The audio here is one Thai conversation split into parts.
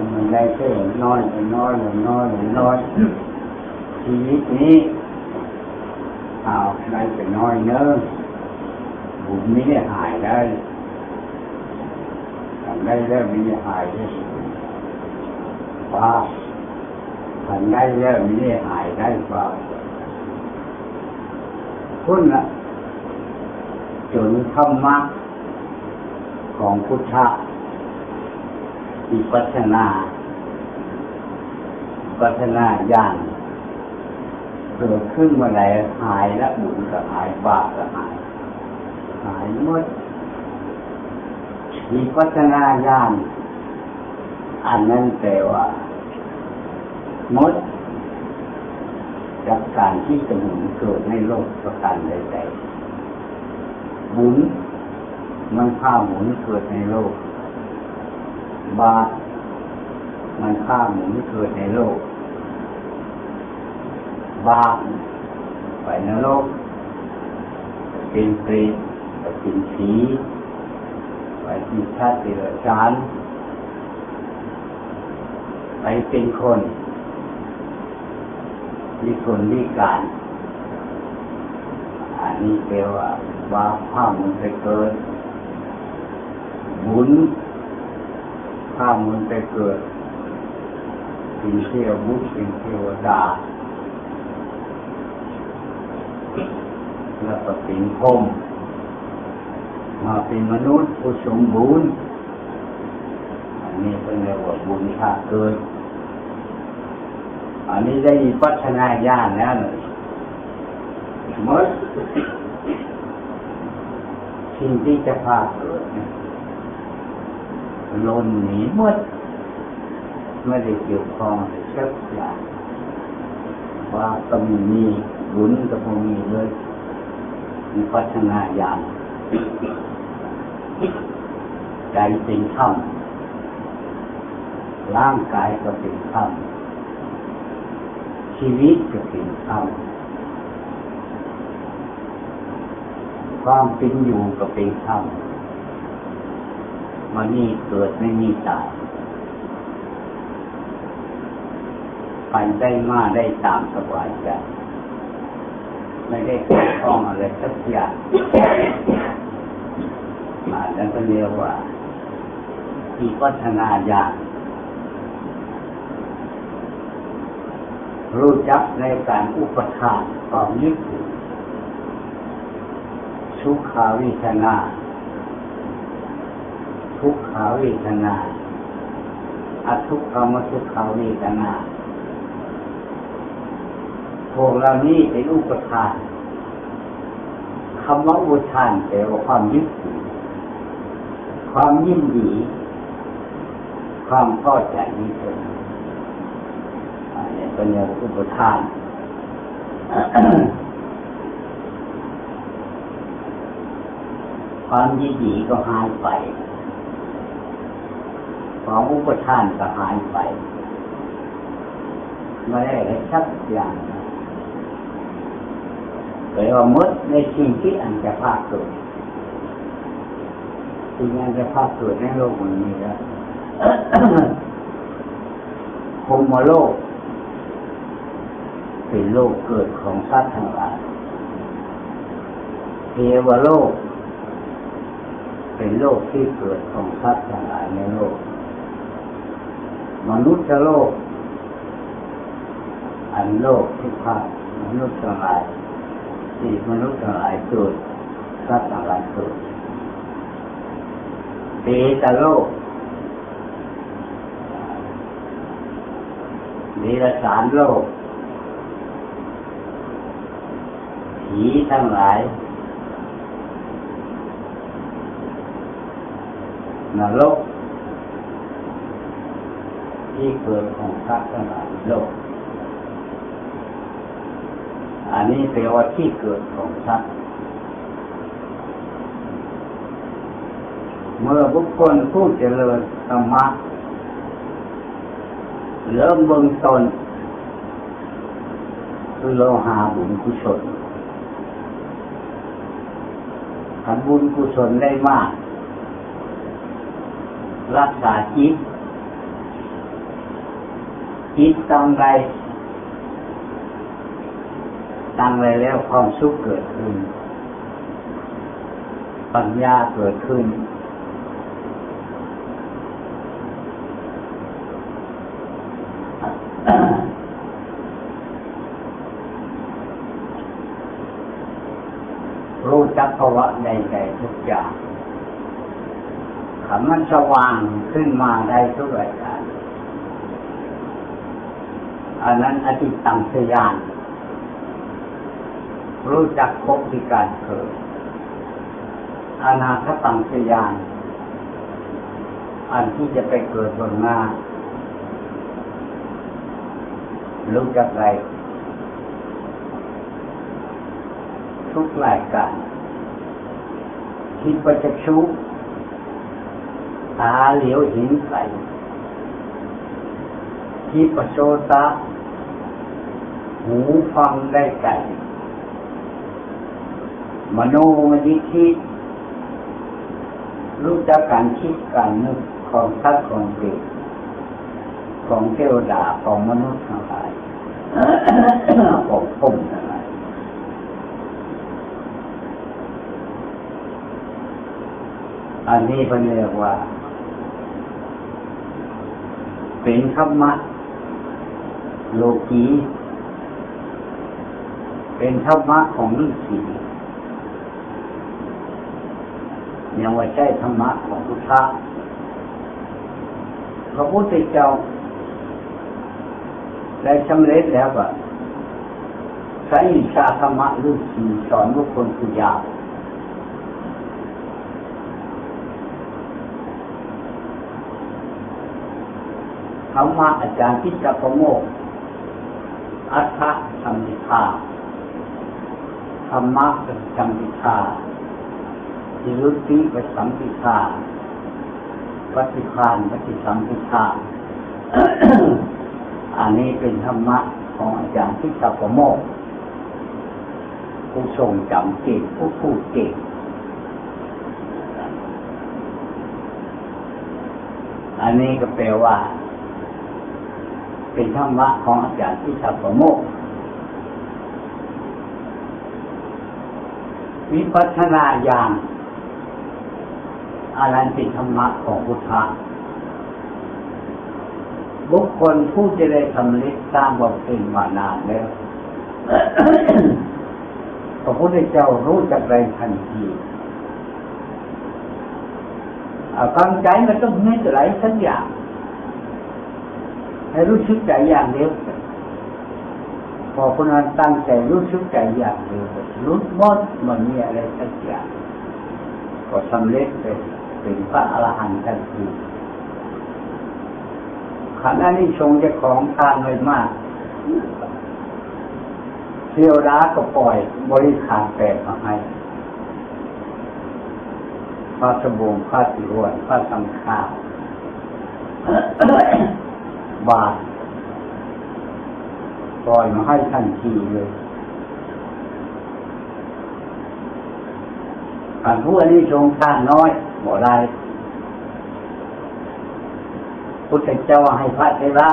มันได้แค่น้อยน้อยน้อยน้อยชีวิตนี้เอาได้แต่น้อยเนอะบุญไม่ได้หายได้ทำได้แล้วไม่ได้หายได้ว่าทำได้แล้วไม่ได้หายได้ว่าคุณน่ะจนธรรมะของพุทธะวิปัสสนาญาณเกิดขึ้นเมื่อไหร่หายและบุญก็หายบาปก็หายหมดวิปัสสนาญาณอันนั้นแปลว่าหมดจากการที่จะหมุนเกิดในโลกประการใดๆบุญมันพาหมุนเกิดในโลกบาปมันพาหมุนเกิดในโลกบาปไปนรกเป็นเปรตเป็นผีไปที่ชาติเดรัจฉานไปเป็นคนวิการอันนี้แปลว่าบาปพาหมุนไปเกิดบุญพาหมุนไปเกิดเป็นเทวบุตรเป็นเทวดาแล้วก็เป็นพรหมมาเป็นมนุษย์ผู้สมบูรณ์อันนี้เป็นเรียกว่าบุญพาเกิดอันนี้ได้วิปัสสนาญาณแล้วเลยหมดสิ่งที่จะพาเกิดล้นหนีหมดไม่ได้เกี่ยวข้องสักอย่างว่าก็มีบุญก็มีเลยวิปัสสนาญาณใจเป็นธรรมร่างกายก็เป็นธรรมชีวิตก็เป็นธรรมความเป็นอยู่ก็เป็นธรรมมันนี่เกิดไม่มีตายไปได้มาได้ตามสบายใจไม่ได้เกี่ยวข้องอะไรสักอย่างแล้วก็เรียกว่าวิปัสสนาญาณรู้จักในการอุปทานความยึดถือสุขาเวทนาทุกขาเวทนาอทุกขมสุขาเวทนาพวกเรานี้เป็นอุปทานคำว่าอุปทานแปลว่าความยึดถือความยินดีความพอใจนี้เป็นอันนี้เป็นเรื่องอุปทานความยินดีก็หายไปความอุปทานก็หายไปไม่ได้อะไรสักอย่างแปลว่าหมดในสิ่งที่อันจะพาเกิดสิ่งอันจะพาเกิดในโลกนี้แล้วพรหมโลกเป็นโลกเกิดของสัตว์ทั้งหลายเทวโลกเป็นโลกที่เกิดของสัตว์ทั้งหลายในโลกมนุษย์โลกอันโลกที่พามนุษย์ทั้งหลายที่มนุษย์ทั้งหลายเกิดสัตว์ทั้งหลายเกิดเปตโลกเดรัจฉานโลกผีทั้งหลายนรกที่เกิดของสัตว์ทั้งหลายโลกอันนี้แปลว่าที่เกิดของสัตว์เมื่อบุคคลผู้เจริญธรรมะเริ่มเบื้องต้นคือเราหาบุญกุศลทำบุญกุศลได้มากรักษาจิตจิตตั้งไรแล้วความสุขเกิดขึ้นปัญญาเกิดขึ้นรู้จักภาวะใดๆทุกอย่างมันสว่างขึ้นมาได้ทุกรายการอันนั้นอธิตังสยานรู้จักพบที่การเกิดอนาคตังสยานอันที่จะไปเกิดบนหน้ารู้จักอะไรทุกรายการที่ประจักษ์ชุตาเหลียวเห็นใสที่ประโสตะหูฟังได้ใจมโนมยิทธิรู้จักการคิดการนึกของสัตว์ของเด็กของเทวดาของมนุษย์ทั้งหลายของผมทั้งหลายอันนี้เป็นเรียกว่าเป็นธรรมะโลกีเป็นธรรมะของฤาษียังว่าใช่ธรรมะของพุทธะพระพุทธเจ้าได้สำเร็จแล้วว่าใช้วิชาธรรมะฤาษีสอนบุคคลผู้ยากธรรมะอาจารย์ทิฏฐโมกข์อัฏฐสัมมิทาธรรมะสัมมิทาจิรุติปสัมมิทาปฏิภาณปฏิสัมมิทาอันนี้เป็นธรรมะของอาจารย์ทิฏฐโมกข์ผู้ทรงจำเก่งผู้พูดเก่งอันนี้ก็แปลว่าเป็นธรรมะของอาจารย์ทิฏฐโมกข์วิปัสสนาญาณอันนั้นเป็นธรรมะของพุทธะบุคคลผู้จะได้สำเร็จตามบทเป็นมานานแล้ว พระพุทธเจ้ารู้จักไรทันทีความใจมันต้องมีอะไรสักอย่างให้รู้สึกใจอย่างเดียวพอคนนั้นตั้งใจรู้สึกใจอย่างเดียวรู้หมดมันมีอะไรสักอย่างก็สำเร็จเป็นพระอรหันต์ทันทีขณะนี้ทรงจะของทานเลยมากเที่ยวร้าก็ปล่อยบริขารแปลกมาให้พระสบงพระสิรวนพระสังฆาบาทปล่อยมาให้ทันทีเลยการผู้อันนี้ทรงทานน้อยบ่ได้พุทธเจ้าให้พระเถระ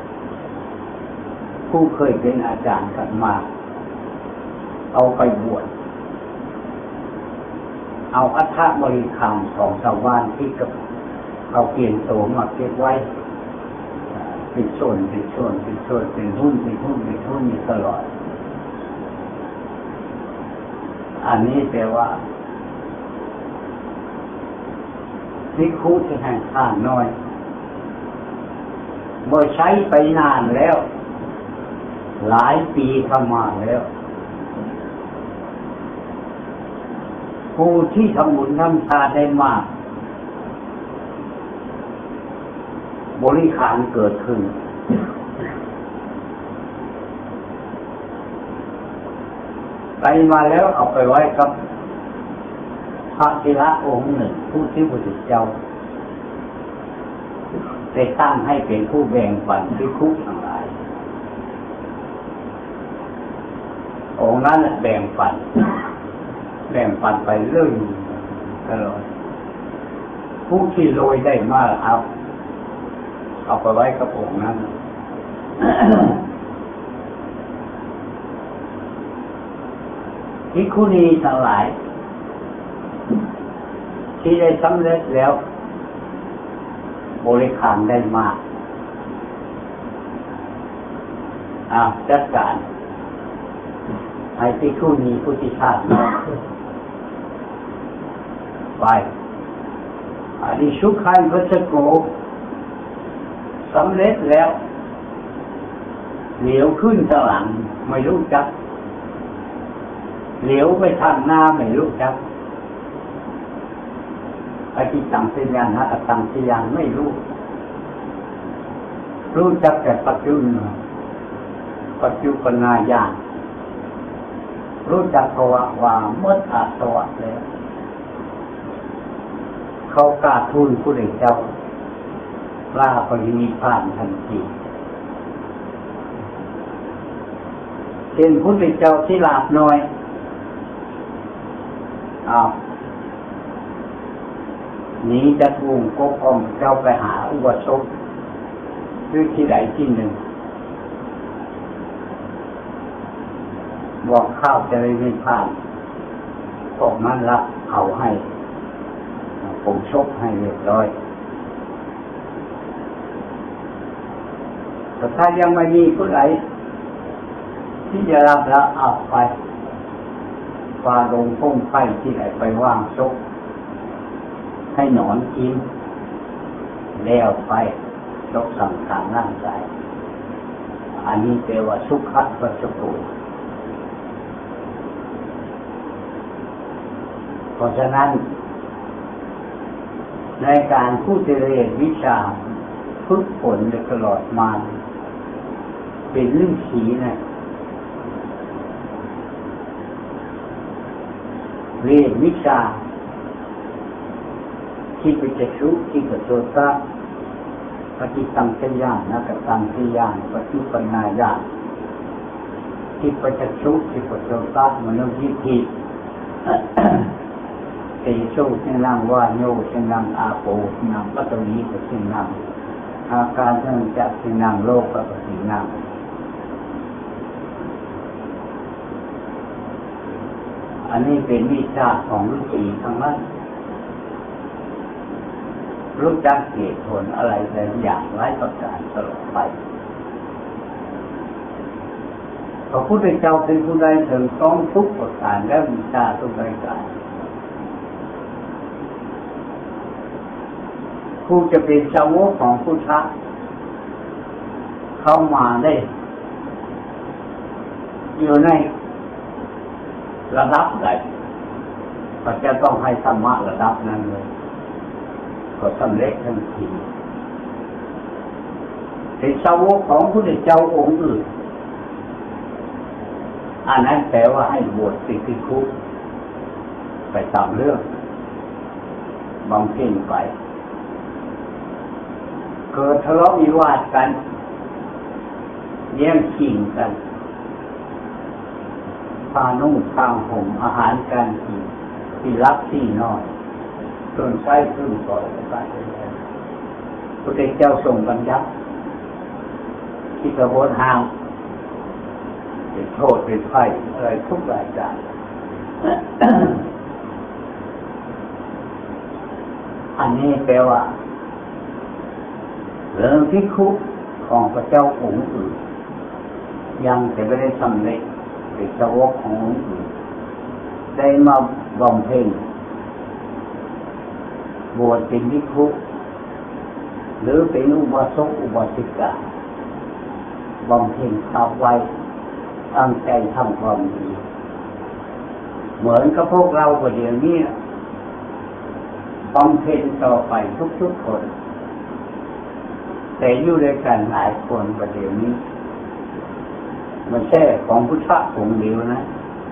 ผู้เคยเป็นอาจารย์กันมาเอาไปบวชเอาอัฐบริขารของชาวบ้านที่กับเอาเปลี่ยนโสมมาเก็บไว้เป็นส่วนเป็นหุ้นอยู่ตลอดอันนี้แปลว่าภิกขุที่ให้ทานน้อยเมื่อใช้ไปนานแล้วหลายปีเข้ามาแล้วผู้ที่ทำบุญทำทานได้มากบริขารเกิดขึ้นไปมาแล้วเอาไปไว้กับพระเถระองค์หนึ่งผู้ที่พระพุทธเจ้าได้ตั้งให้เป็นผู้แบ่งปันภิกขุทั้งหลายองค์นั้นแบ่งปันไปเรื่อยตลอดผู้ที่โรยได้มากเอาไปไว้กับองค์นั้นภิกขุณีทั้งหลายที่ได้สำเร็จแล้วบริขารได้มากจัดการให้ภิกขุณีผู้ที่ชาติไปอันนี้สุขันวัชโกสำเร็จแล้วเหลียวขึ้นข้างหลังไม่รู้จักเหลียวไปทางหน้าไม่รู้จักอธิตังสัญญาณอตังสัญญาณไม่รู้จักแต่ปัจจุบันญาณรู้จักภาวะว่าเมื่ออาสวะแล้วเขากราบทูลพระพุทธเจ้าลาปรินิพพานทันทีเป็นพระพุทธเจ้าที่ลาบน้อยหนีจากวงกบอมเจ้าไปหาอุบาสกหรือที่ใดที่หนึ่งบอกข้าวจะได้ไม่พลาดพวกนั้นรับเอาให้ผมชกให้เรียบร้อยแต่ถ้ายังไม่มีผู้ใดที่จะรับแล้วเอาไปฟาลงพุ่งไฟที่ไหนไปว่างชกให้หนอนกินแล้วไปชกสังขารร่างกายอันนี้แปลว่าสุขะวัชโกเพราะฉะนั้นในการผู้เรียนวิชาฝึกฝนตลอดมาเป็นเรื่องสีนะเรียนวิชาที่เป็นจักษุที่เป็นโสตปฏิสังขยานนักตังขยานปฏิปัญญาญาณที่เป็นจักษุที่เป็นโสตมโนยิทธิเตโชเช่นนังวาโยเช่นนังอาโปเช่นนังปัตตวีเช่นนังอาการเช่นจักเช่นนังโลกปัตตินังอันนี้เป็นวิชาของฤาษีทั้งนั้นรู้จักเหตุผลอะไรหลายอย่างหลายประการตลอดไปพระพุทธเจ้าเป็นผู้ใดถึงต้องทุกประการและวิชาทุกประการผู้จะเป็นสาวกของพุทธะเข้ามาได้อยู่ในระดับใดก็จะต้องให้ธรรมะระดับนั้นเลยก็สำเร็จทันทีเป็นสาวกของพระพุทธเจ้าองค์อื่นอันนั้นแปลว่าให้บวชติดคุกไปตามเรื่องบำเพ็ญไปเกิดทะเลาะวิวาทกันแย่งชิงกันพานุ่งพาห่มอาหารการกินที่รักที่นอนต้นไม้ต้นก่อไปพระเจ้าทรงบัญญัติที่กระบวนห้ามเป็นโทษเป็นไฟอะไรทุกรายการอันนี้แปลว่าเรื่องที่คุกของพระเจ้าองค์อื่นยังแต่ไม่ได้สำเร็จเป็นสาวกขององค์อื่นได้มาบำเพ็ญบวชเป็นภิกขุหรือเป็นอุบาสกอุบาสิกาบำเพ็ญเอาไว้ตั้งใจทำความดีเหมือนกับพวกเราเดี๋ยวนี้บำเพ็ญต่อไปทุกๆคนแต่อยู่ด้วยกันหลายคนประเดี๋ยวนี้มันแค่ของพุทธะองค์เดียวนะ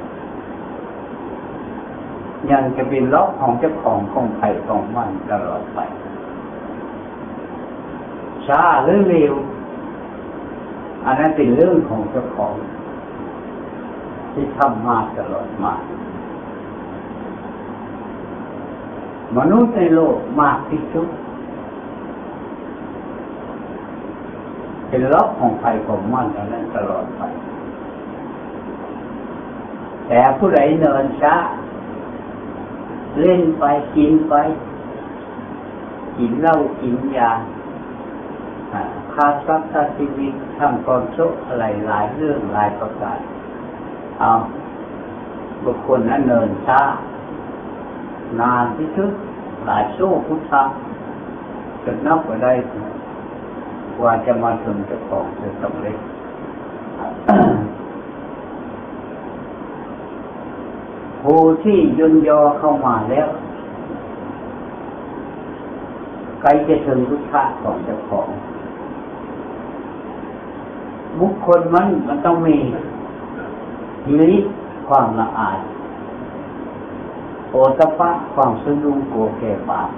ยังจะเป็นล็อกของเจ้าของใครของมันตลอดไปช้าหรือเร็วอันนั้นเป็นเรื่องของเจ้าของที่ทำมาตลอดมามนุษย์ในโลกมากที่สุดเป็นล็อกของใครของมันนั้นตลอดไปแต่ผู้ใดเนินช้าเล่นไปกินไปกินเหล้ากินยาฆ่าทรัพย์ฆ่าชีวิตทำความชั่วอะไรหลายเรื่องหลายประการเอาบุคคลนั้นเนินช้านานที่สุดหลายชั่วพุทธะจนนับไปได้กว่าจะมาถึงเจ้าของจะสำเร็จ ผู้ที่ย่นย่อเข้ามาแล้วใครจะถึงพุทธะของเจ้าของบุคคลมันต้องมีฮิริความละอายโอตตัปปะความสะดุ้งกลัวแก่บาป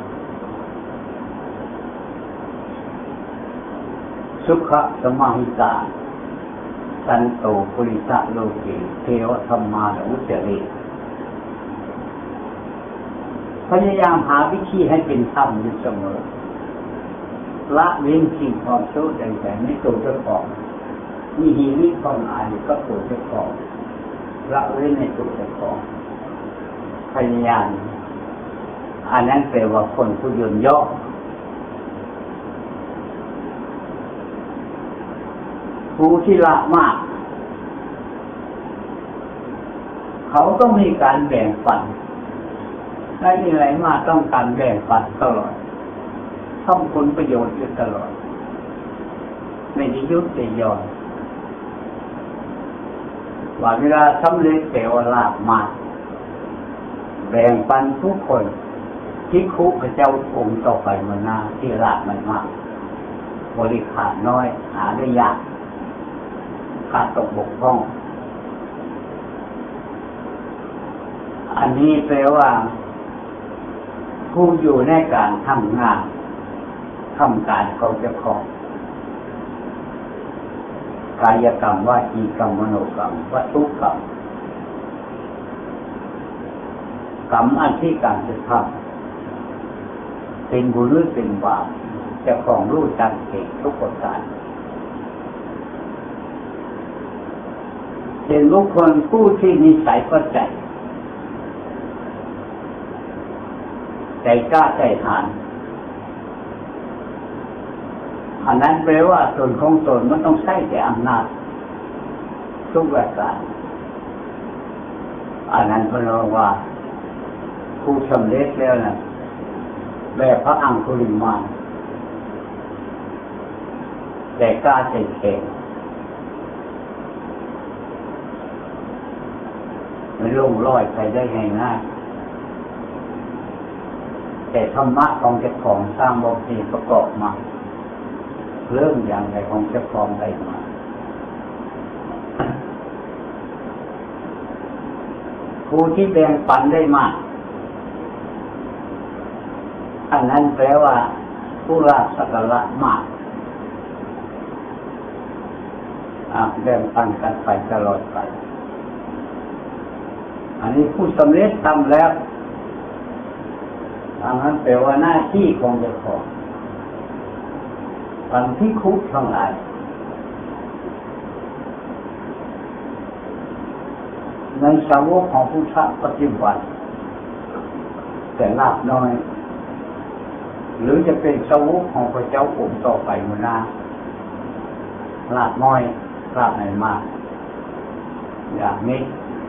สุขสมาหิตาสันโตปุริสะโลเกเทวธรรมานุจริตพยายามหาวิธีให้เป็นธรรมอยู่เสมอละเว้นสิ่งความชั่วใดๆไม่ตัวเจ้าของมีหิริความอายก็ตัวเจ้าของละเว้นในตัวเจ้าของพยายามอันนั้นแปลว่าคนผู้ย่นย่อผู้ที่ละมากเขาต้องมีการแบ่งปันได้อะไรมาต้องการแบ่งปันตลอดต้องผลประโยชน์อยู่ตลอดไม่ได้ยุติย่อนว่าเวลาสำเร็จแต่ว่าละมากแบ่งปันทุกคนที่คุพระเจ้าองค์ต่อไปมาหน้าที่ละมันมากบริขารน้อยหาได้ยากขาดตกบกพร่องอันนี้แปลว่าผู้อยู่ในการทำงานทำการเขาจะของกายกรรมวจีกรรมมโนกรรมวัตถุกรรมกรรมอันที่การจะทำเป็นบุญหรือเป็นบาปจะของรู้จักเก่งทุกประการเป็นบุคคลผู้ที่นิสัยก็ใจกล้าใจหานอันนั้นแปลว่าตนของตนมันต้องใช้แต่อำนาจทุกประการอันนั้นเพราะว่าผู้สำเร็จแล้วนะแบบพระอังคุลิมานแต่กล้าใจแข็งไม่ลงลอยไปได้ง่ายๆแต่ธรรมะของเจ้าของสร้างบทเพลงประกอบมาเรื่องอย่างไรของเจ้าของได้มาผู้ที่แบ่งปันได้มากอันนั้นแปลว่าผู้ละสักละมากแบ่งปันกันไปตลอดไปอันนี้ผู้สำเร็จทำแล้วอันนั้นแปลว่าหน้าที่ของเจ้าของบางที่คุกทั้งหลายในสาวกของพุทธปฏิบัติแต่ลาภน้อยหรือจะเป็นสาวกของพระเจ้าองค์ต่อไปมื้อหน้าลาภน้อยลาภไหนมากอย่างนี้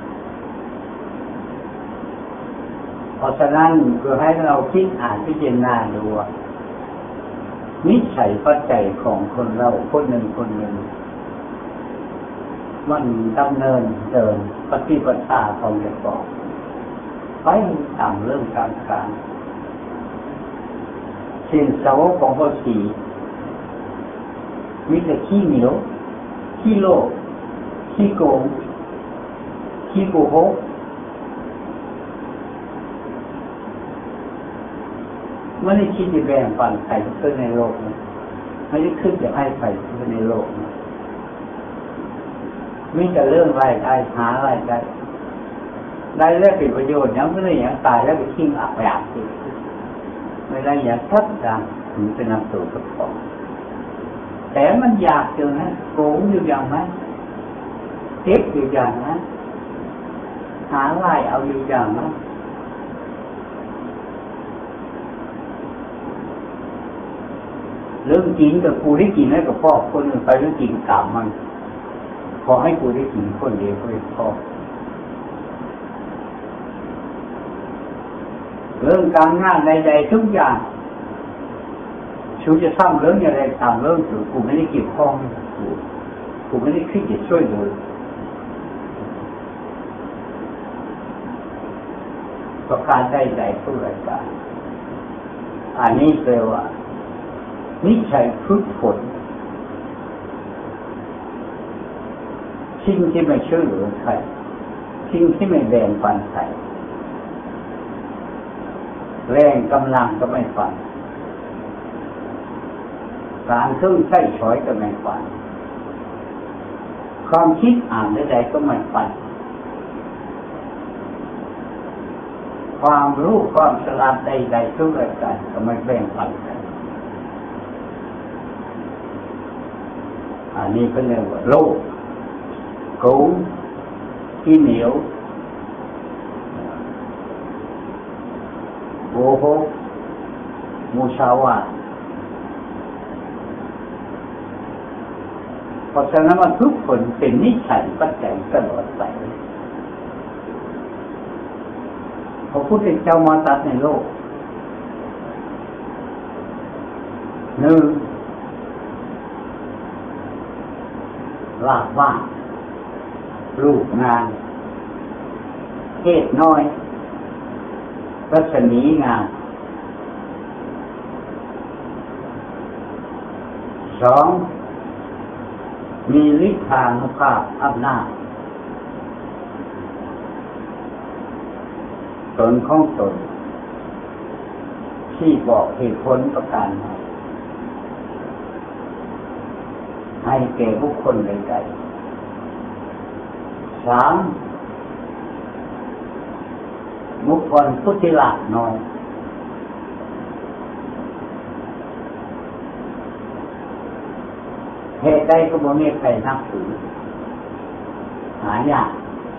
เพราะฉะนั้นคือให้เราคิดอ่านพิจารณาดูนิสัยปัจจัยของคนเราคนหนึ่งมันดำเนินเดินปฏิบัติของเจ้าของไปตามเรื่องการเช่นสาวกของพระศรีมีแต่ขี้เหนียวขี้โลภขี้โกงขี้โกหกไม่ได้คิดจะแบ่งปันใครขึ้นในโลกนะไม่ได้คิดจะให้ใครขึ้นในโลกนะมีแต่เรื่องรายได้หารายได้ได้แล้วเป็นประโยชน์ยังไม่ได้อย่างตายแล้วไปทิ้งอับไปอาบสิไม่ได้อย่างทับดังถึงเป็นนำสู่ทุกข์แต่มันอยากอยู่นะโกงอยู่อย่างนั้นเก็บอยู่อย่างนั้นหาไล่เอาอยู่อย่างนั้นเรื่องกินกับกูได้กินให้กับพ่อคนอื่นไปเรื่องกินกลับมันขอให้กูได้กินคนเดียวก็พอเรื่องการงานใดๆทุกอย่างชูจะทำเรื่องอะไรทำเรื่องถือกูไม่ได้เกี่ยวข้องกูไม่ได้คิดจะช่วยเลยประการใดๆทุกรายการอันนี้แปลว่านิสัยฝึกฝนสิ่งที่ไม่ช่วยเหลือใครสิ่งที่ไม่แบ่งปันใครแรงกำลังก็ไม่ปันการเครื่องใช้ช้อยก็ไม่ปันความคิดอ่านใดๆก็ไม่ปันความรู้ความฉลาดใดๆทุกรายการก็ไม่แบ่งปันกันอันนี้เป็นเรื่องว่าโลกโกงขี้เหนียวโกหกมุสาวาทเพราะฉะนั้นมันทุกคนเป็นนิสัยปัจจัยตลอดไปพระพุทธเจ้ามาตรัสในโลกหนึ่งลาภว่างรูปงานเพศน้อยรัศมีงานสองมีฤทธานุภาพอำนาจตนของตนที่บอกเหตุผลประการให้แก่บุคคลใดๆสามบุคคลผู้ที่ละน้อยเหตุใดก็บ่มีใครนับถือหายาก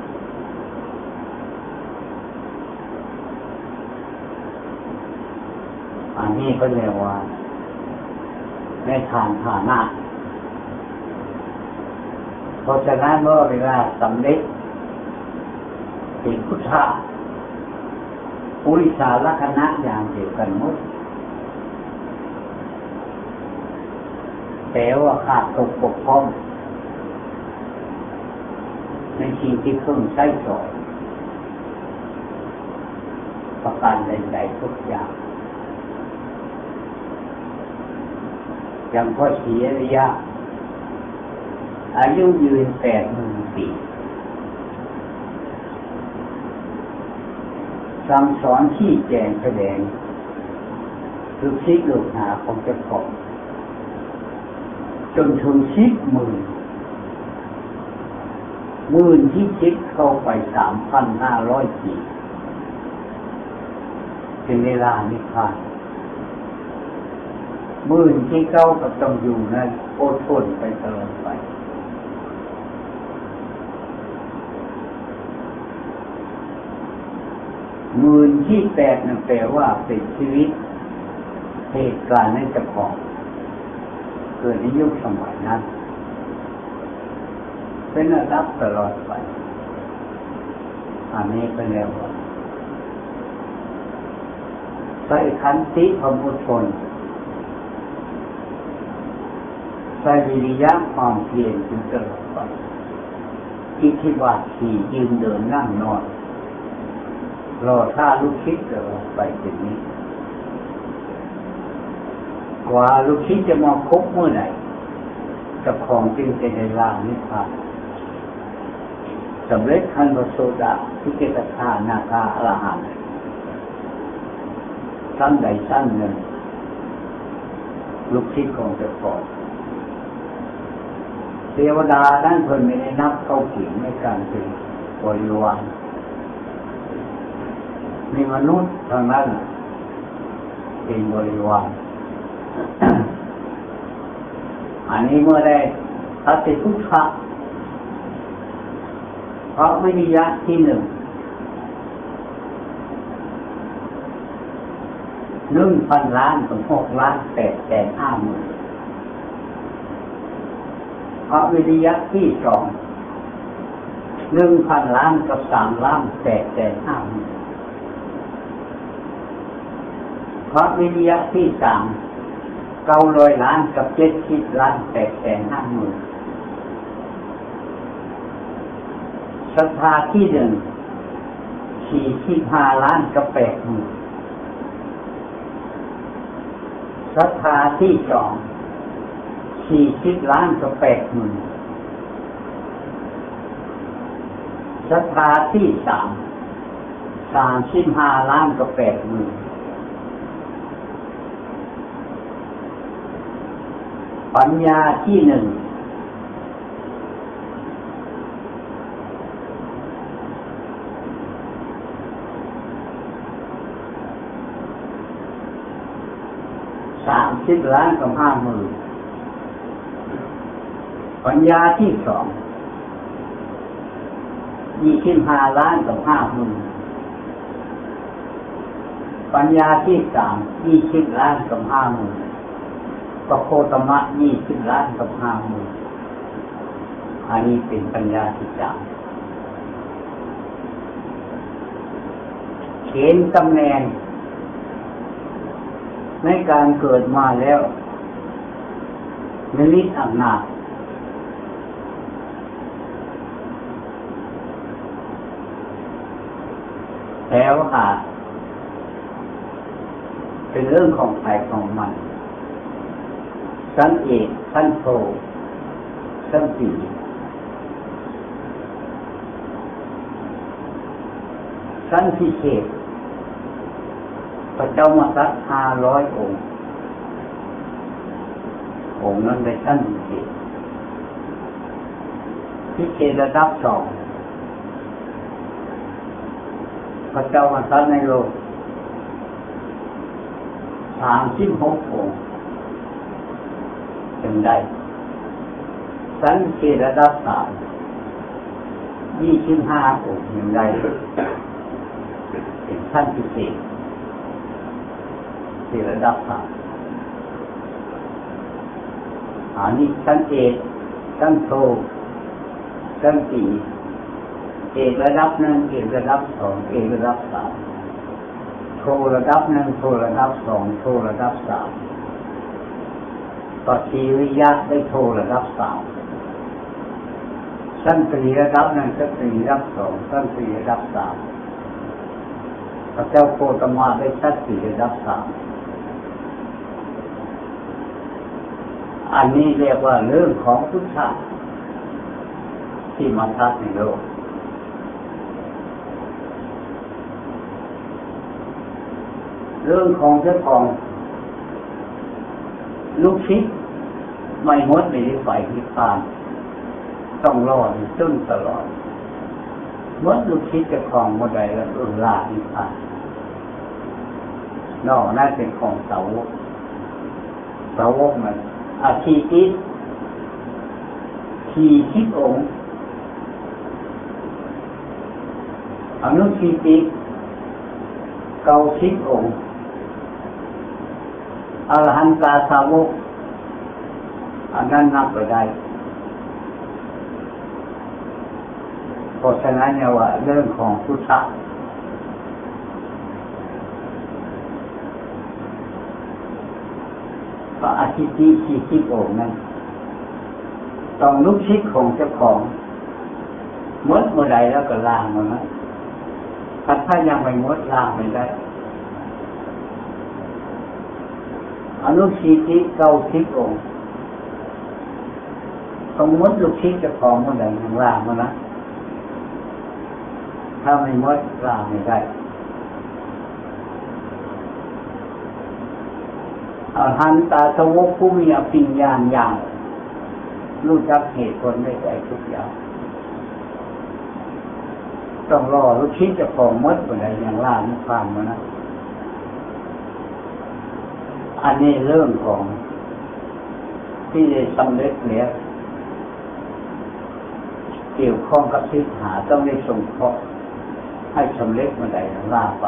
อันนี้ก็เรียกว่าในทางฐานะเพราะฉะนั้นเมื่อเวลาสำเร็จเป็นพุทธะปุริสาลักษณะอย่างเดียวกันหมดแต่ว่าขาดตกบกพร่องในสิ่งที่เพิ่งใช้สอนประการใดๆทุกอย่างอย่างพ่อศรีอริยะอายุยืน80,000 ปีสั่งสอนชี้แจงแสดงลูกศิษย์ลูกหาของเจ้าของจนถึง10,000ที่คิดเข้าไป 3,500 ปีเป็นเวลานิพพาน10,000ที่เข้าก็ต้องอยู่นั้นอดทนไปตลอดไป10,000ที่8นั่นแปลว่าเป็นชีวิตเหตุการณ์ในเจ้าของเกิดในยุคสมัยนั้นเป็นระดับตลอดไปอันนี้เป็นแล้วว่าใส่ขันติความอดทนใส่วิริยะความเพียรจนตลอดไปอิทธิบาทสี่ยืนเดินนั่งนอนรอท่าลูกคิดตลอดไปอย่างนี้กว่าลูกคิดจะมาครบเมื่อไหร่กับของจึงจะได้ลานิพพานสำเร็จขั้นพระโสดาภิเกตคานาคาอรหันต์ชั้นใดชั้นหนึ่งลูกคิดของเจ้าของเทวดานั่นเพิ่นไม่ได้นับเข้าเขียนในการเป็นบริวารมีมนุษย์ทางนั้นเป็นบริวารอันนี้เมื่อได้ตัดสิทุกขะเพราะวิริยะที่1 1,000 ล้านถึง6,850,000เพราะวิริยะที่2 1,000 ล้านกับ3,850,000เพราะวิริยะที่3 900 ล้านกับ70,850,000ศรัทธาที่1 45 ล้านกับ80,000ศรัทธาที่2 40 ล้านกับ80,000ศรัทธาที่3 35 ล้านกับ80,000ปัญญาที่1 30 ล้านกับ50,000ปัญญาที่2 25 ล้านกับ50,000ปัญญาที่3 20 ล้านกับ50,000ปโคตมะ20 ล้านกับ50,000อันนี้เป็นปัญญาที่3เขียนตำแหน่งในการเกิดมาแล้วนิมิตอำนาจแล้วเป็นเรื่องของใครของมันชั้นเอกชั้นโทชั้นสี่ชั้นพิเศษพระเจ้ามสัต500 องค์นั้นได้ชั้นพิเศษระดับ2พระเจ้ามสัตในโลก36 องค์จึงได้ชั้นพิเศษระดับ3 25 องค์จึงได้เป็นชั้นพิเศษที่ระดับ3อันนี้ชั้นเอกชั้นโทชั้นสี่เอกระดับ1เอกระดับ2เอกระดับ3โทระดับ1โทระดับ2โทระดับ3ต่อชีวิยะได้โทระดับ3ชั้นตรีระดับ1ชั้นตรีระดับ2ชั้นตรีระดับ3พระเจ้าโคตมะได้ชั้นตรีระดับ3อันนี้เรียกว่าเรื่องของพุทธะที่มาทัดในโลกเรื่องของเจ้าของลูกศิษย์ไม่หมดในฝ่ายนิพพานต้องรอจนตลอดหมดลูกศิษย์เจ้าของหมดใดแล้วลานิพพานนอกนั้นเป็นของสาวกมันอาชีติ40 องค์อนุชีติ90 องค์อรหันตสาวกอันนั้นนับไปได้เพราะฉะนั้นเนี่ยว่าเรื่องของพุทธะพระอาทิตย์40 องค์นั้นต้องลูกศิษย์ของเจ้าของหมดเมื่อใดแล้วก็ล้างมันนะถ้ายังไม่หมดล้างไม่ได้อนุชีติ90 องค์ต้องหมดลูกศิษย์เจ้าของเมื่อใดยังล้างมันนะถ้าไม่หมดล้างไม่ได้อรหันตสาวกผู้มีอภิญญาอย่างรู้จักเหตุผลได้ใจทุกอย่างต้องรอลูกศิษย์เจ้าของหมดเมื่อใดยังล้างนิพพานมันนะอันนี้เรื่องของที่ได้สำเร็จแล้วเกี่ยวข้องกับทิฏฐาต้องได้ส่งเคราะห์ให้สำเร็จเมื่อใดล่าไป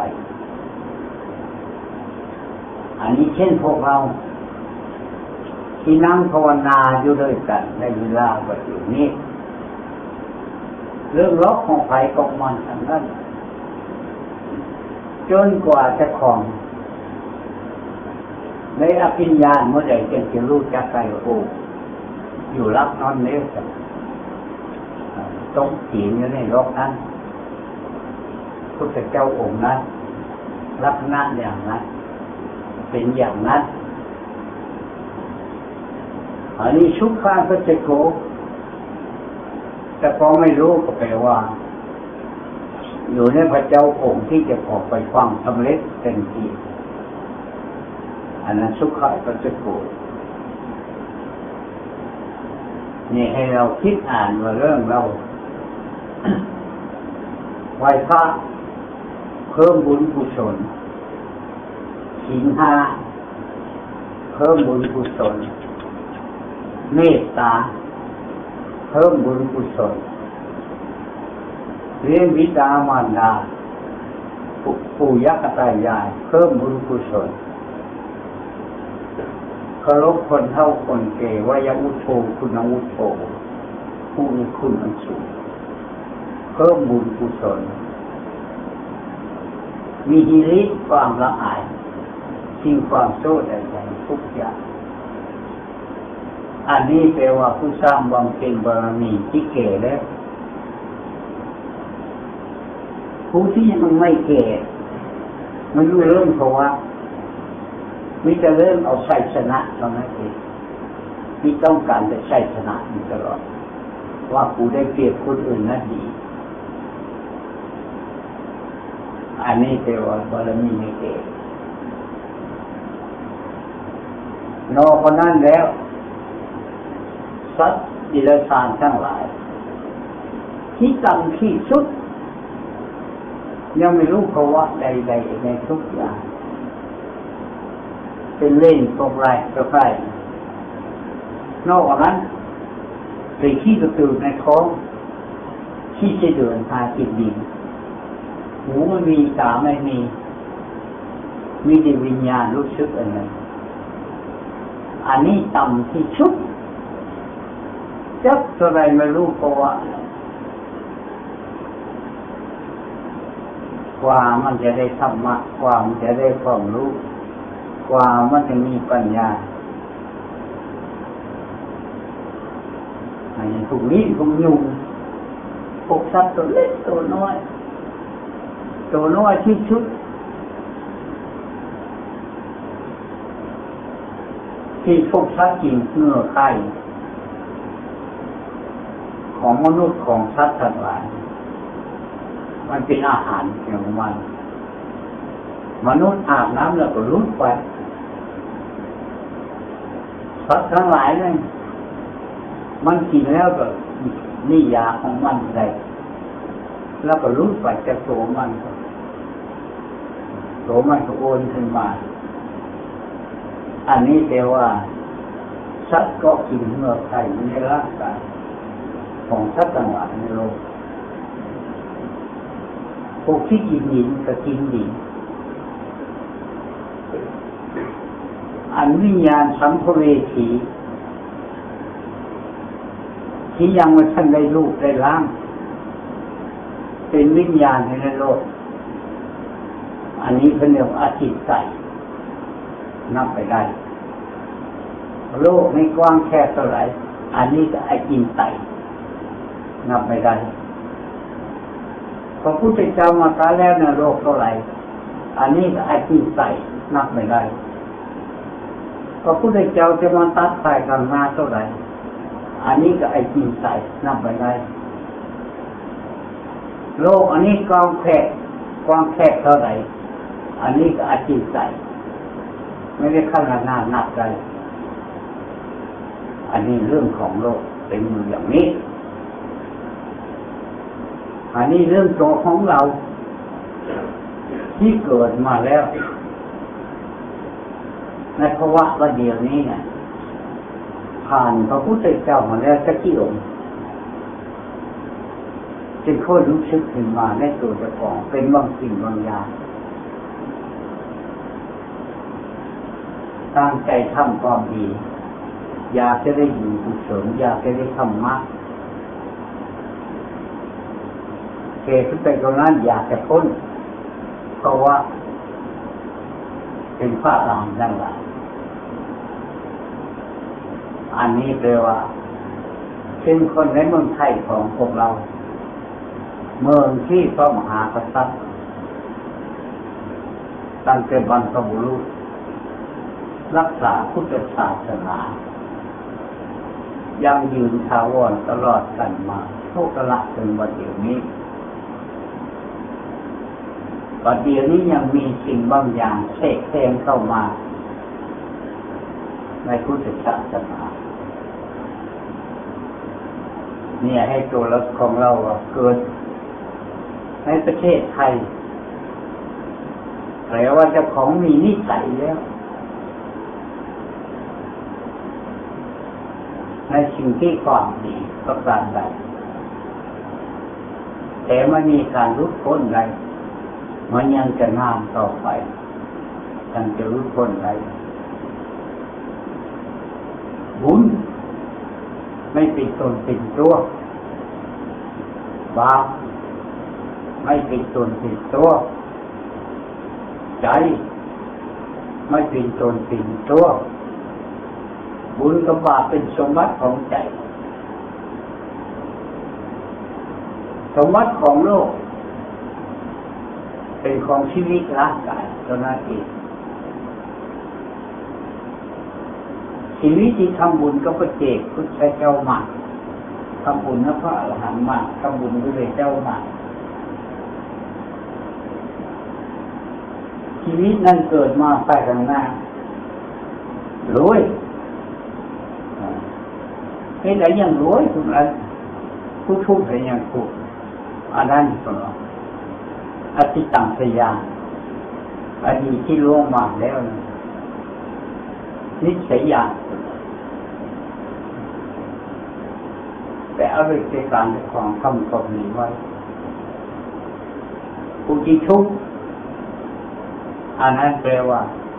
อันนี้เช่นพวกเราที่นั่งภาวนาอยู่ด้วยกันในเวลาแบบนี้เรื่องล็อกของไฟของมันทั้งนั้นจนกว่าจะของในอภิญญาเมื่อใดจะรู้จักใจโอ้อยู่รับนอนเลี้ยวกันต้องจีนอยู่ในโลกนั้นพุทธเจ้าองค์นั้นลักษณะอย่างนั้นเป็นอย่างนั้นอันนี้ชุกข้าก็จะโกแต่พอไม่รู้ก็แปลว่าอยู่ในพระเจ้าองค์ที่จะออกไปความสำเร็จเต็มที่อันนั้นสุขะก็จะโกนี่ให้เราคิดอ่านว่าเรื่องเราไหว้พระเพิ่มบุญกุศลศีลห้าเพิ่มบุญกุศลเมตตาเพิ่มบุญกุศลเลี้ยงบิดามารดาปู่ย่าตายายเพิ่มบุญกุศลเคารพคนเฒ่าคนแก่วายวุโธคุณวุโธผู้มีคุณอันสูงเพิ่มบุญกุศลมีหิริความละอายสิ่งความโซ่ใดๆทุกอย่างอันนี้แปลว่าผู้สร้างบำเพ็ญบารมีที่แก่แล้วผู้ที่ยังไม่แก่มันรู้เรื่องเพราะว่ามิจะเริ่มเอาชัยชนะเท่านั้นเองมิต้องการจะชัยชนะอยู่ตลอดว่าผู้ได้เปรียบคนอื่นนั้นดีอันนี้แปลว่าบารมีไม่แก่นอกจากนั้นแล้วสัตว์ดิลสารทั้งหลายที่ต่ำที่สุดยังไม่รู้ภาวะใดๆในทุกอย่างเป็นเล่นตกไรตกไรนอกจากนั้นไปขี้กระตือในท้องที่จะเดินหากินดินหูไม่มีตาไม่มีแต่วิญญาณรู้สึกอะไรอันนี้ต่ำที่สุดจับอะไรไม่รู้เพราะว่ากว่ามันจะได้ธรรมะกว่ามันจะได้ความรู้กว่ามันจะมีปัญญาอันนี้พวกนี้พวกยุงพวกสัตว์ตัวเล็กตัวน้อยที่สุดที่พวกสัตว์กินเนื้อไข่ของมนุษย์ของสัตว์ทั้งหลายมันเป็นอาหารของมันมนุษย์อาบน้ำแล้วก็ลุกไปสัตว์ทั้งหลายนั่นมันกินแล้วก็นี่ยาของมันได้แล้วก็ลุกไปจากตัวมันก็โอนขึ้นมาอันนี้แปลว่าสัตว์ก็กินเนื้อไข่ในร่างกายของสัตว์ต่างๆในโลกพวกที่กินดินก็กินดินอันวิญญาณสัมภเวสีที่ยังไม่ทันได้รูปได้ร่างเป็นวิญญาณในโลกอันนี้เป็นเรื่องอาจิตไตนับไปได้โลกในกว้างแค่เท่าไหร่อันนี้ก็อาจิตไตนับไม่ได้พระพุทธเจ้ามาตายแล้วในโลกเท่าไหร่อันนี้ก็อาจิตไตนับไม่ได้พระพุทธเจ้าจะมาตัดสายกันมาเท่าไหร่อันนี้ก็อาจิตไตนับไม่ได้โลกอันนี้กว้างแค่เท่าไหร่อันนี้ก็อาจิตไตไม่ได้ขนาดนับได้อันนี้เรื่องของโลกเป็นอย่างนี้อันนี้เรื่องตัวของเราที่เกิดมาแล้วในภาวะว่าเดียวนี้เนี่ยภผ่านพระพุทธเจ้ามาแล้วสักกี่องค์จึงค่อยรู้สึกขึ้นมาในตัวเจ้าของเป็นบางสิ่งบางอย่างตั้งใจทำความดีอยากจะได้อยู่กุศลอยากจะได้ธรรมะเกิดขึ้นไปตรงนั้นอยากจะพ้นเพราะว่าเป็นพระอรหันต์นั่นแหละอันนี้แปลว่าเช่นคนในเมืองไทยของพวกเราเมืองที่พระมหากษัตริย์ตั้งแต่บรรพบุรุษรักษาพุทธศาสนายังยืนถาวรตลอดกันมาโชคละจนวันเดียวนี้วันเดียวนี้ยังมีสิ่งบางอย่างแทรกแซงเข้ามาในพุทธศาสนาเนี่ยให้ตัวเราของเราเกิดในประเทศไทยแปลว่าเจ้าของมีนิสัยแล้วในสิ่งที่ก่อนดีประการใดแต่ไม่มีการรุดพ้นใดมันยังจะนานต่อไปยังจะรุดพ้นใดบุญไม่เป็นตนเป็นตัวบาปไม่เป็นตนเป็นตัวใจไม่เป็นตนเป็นตัวบุญกับบาปเป็นสมบัติของใจสมบัติของโลกเป็นของชีวิตร่างกายเท่านั้นเองชีวิตที่ทำบุญก็พระเจกพุทธเจ้ามากทำบุญนะพระอรหันต์มากทำบุญพระเจ้ามากชีวิตนั้นเกิดมาไปข้างหน้ารวยเห็นอะไรยังรวยทุกอันผู้ทุกข์เห็นยังทุกข์อันนั้นก็อธิตังสยามอดีตที่ล่วงมาแล้วนิสัยอย่างแต่เอาด้วยการของทำความดีไว้ผู้ที่ทุกข์อันนั้นแปลว่า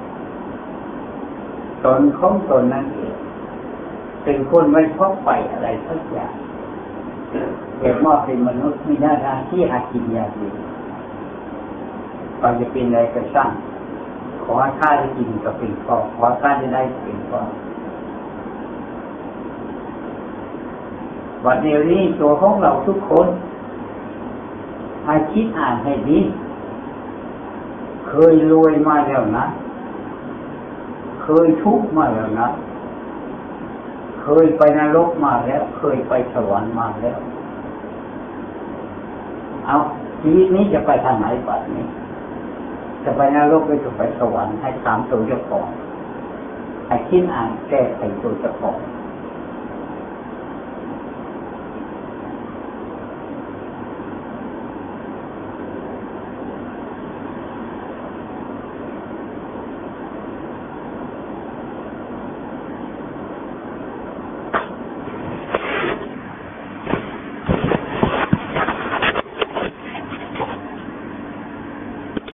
ตนของตนนั่นเองเป็นคนไม่พบไปอะไรสักอย่างเกิดมาเป็นมนุษย์มีหน้าที่หากินยากดีเราจะเป็นอะไรก็ช่างขอให้ข้าได้กินก็เป็นพอขอข้าได้เป็นพอวันเดียวนี้ตัวของเราทุกคนให้คิดอ่านให้ดีเคยรวยมาแล้วนะเคยทุกข์มาแล้วนะเคยไปนรกมาแล้วเคยไปสวรรค์มาแล้วเอาชีวิตนี้จะไปทางไหนบัดนี้จะไปนรกหรือจะไปสวรรค์ให้ถามตัวเจ้าของให้คิดอ่านแก้ไขตัวเจ้าของ